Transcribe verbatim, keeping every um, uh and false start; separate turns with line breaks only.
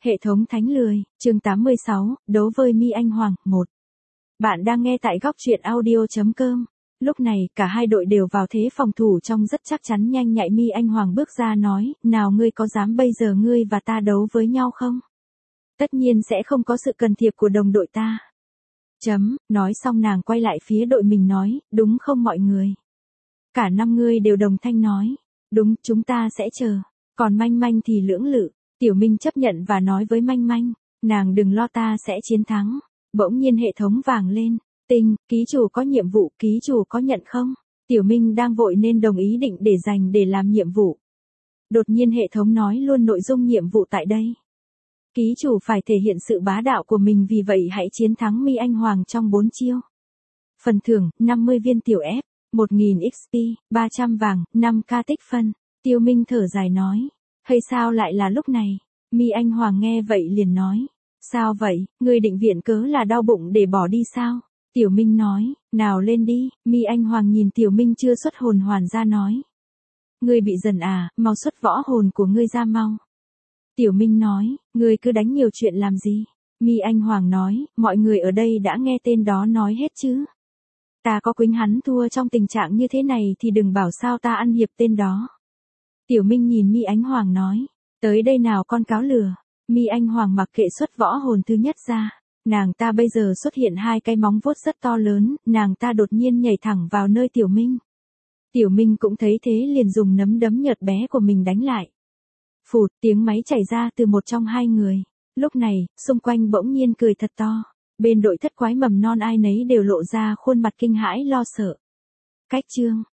Hệ thống thánh lười, chương tám mươi sáu, đấu với Mi Anh Hoàng, một. Bạn đang nghe tại góc truyện audio chấm com. Lúc này, cả hai đội đều vào thế phòng thủ trông rất chắc chắn. Nhanh nhạy Mi Anh Hoàng bước ra nói, nào ngươi có dám bây giờ ngươi và ta đấu với nhau không? Tất nhiên sẽ không có sự cần thiệp của đồng đội ta. Chấm, nói xong nàng quay lại phía đội mình nói, đúng không mọi người? Cả năm ngươi đều đồng thanh nói, đúng, chúng ta sẽ chờ. Còn Manh Manh thì lưỡng lự. Tiểu Minh chấp nhận và nói với Manh Manh, nàng đừng lo, ta sẽ chiến thắng. Bỗng nhiên hệ thống vàng lên, tinh, ký chủ có nhiệm vụ, ký chủ có nhận không? Tiểu Minh đang vội nên đồng ý định để dành để làm nhiệm vụ. Đột nhiên hệ thống nói luôn nội dung nhiệm vụ tại đây. Ký chủ phải thể hiện sự bá đạo của mình, vì vậy hãy chiến thắng Mi Anh Hoàng trong bốn chiêu. Phần thưởng, năm mươi viên tiểu F, một nghìn ích pê, ba trăm vàng, năm k tích phân. Tiêu Minh thở dài nói. Hay sao lại là lúc này? Mi Anh Hoàng nghe vậy liền nói. Sao vậy, ngươi định viện cớ là đau bụng để bỏ đi sao? Tiểu Minh nói, nào lên đi. Mi Anh Hoàng nhìn Tiểu Minh chưa xuất hồn hoàn ra nói. Ngươi bị dần à, mau xuất võ hồn của ngươi ra mau. Tiểu Minh nói, ngươi cứ đánh nhiều chuyện làm gì? Mi Anh Hoàng nói, mọi người ở đây đã nghe tên đó nói hết chứ. Ta có quýnh hắn thua trong tình trạng như thế này thì đừng bảo sao ta ăn hiệp tên đó. Tiểu Minh nhìn Mi Anh Hoàng nói, tới đây nào con cáo lừa. Mi Anh Hoàng mặc kệ xuất võ hồn thứ nhất ra, nàng ta bây giờ xuất hiện hai cái móng vuốt rất to lớn, nàng ta đột nhiên nhảy thẳng vào nơi Tiểu Minh. Tiểu Minh cũng thấy thế liền dùng nấm đấm nhợt bé của mình đánh lại. Phụt, tiếng máy chảy ra từ một trong hai người. Lúc này, xung quanh bỗng nhiên cười thật to. Bên đội thất quái mầm non ai nấy đều lộ ra khuôn mặt kinh hãi lo sợ. Cách chương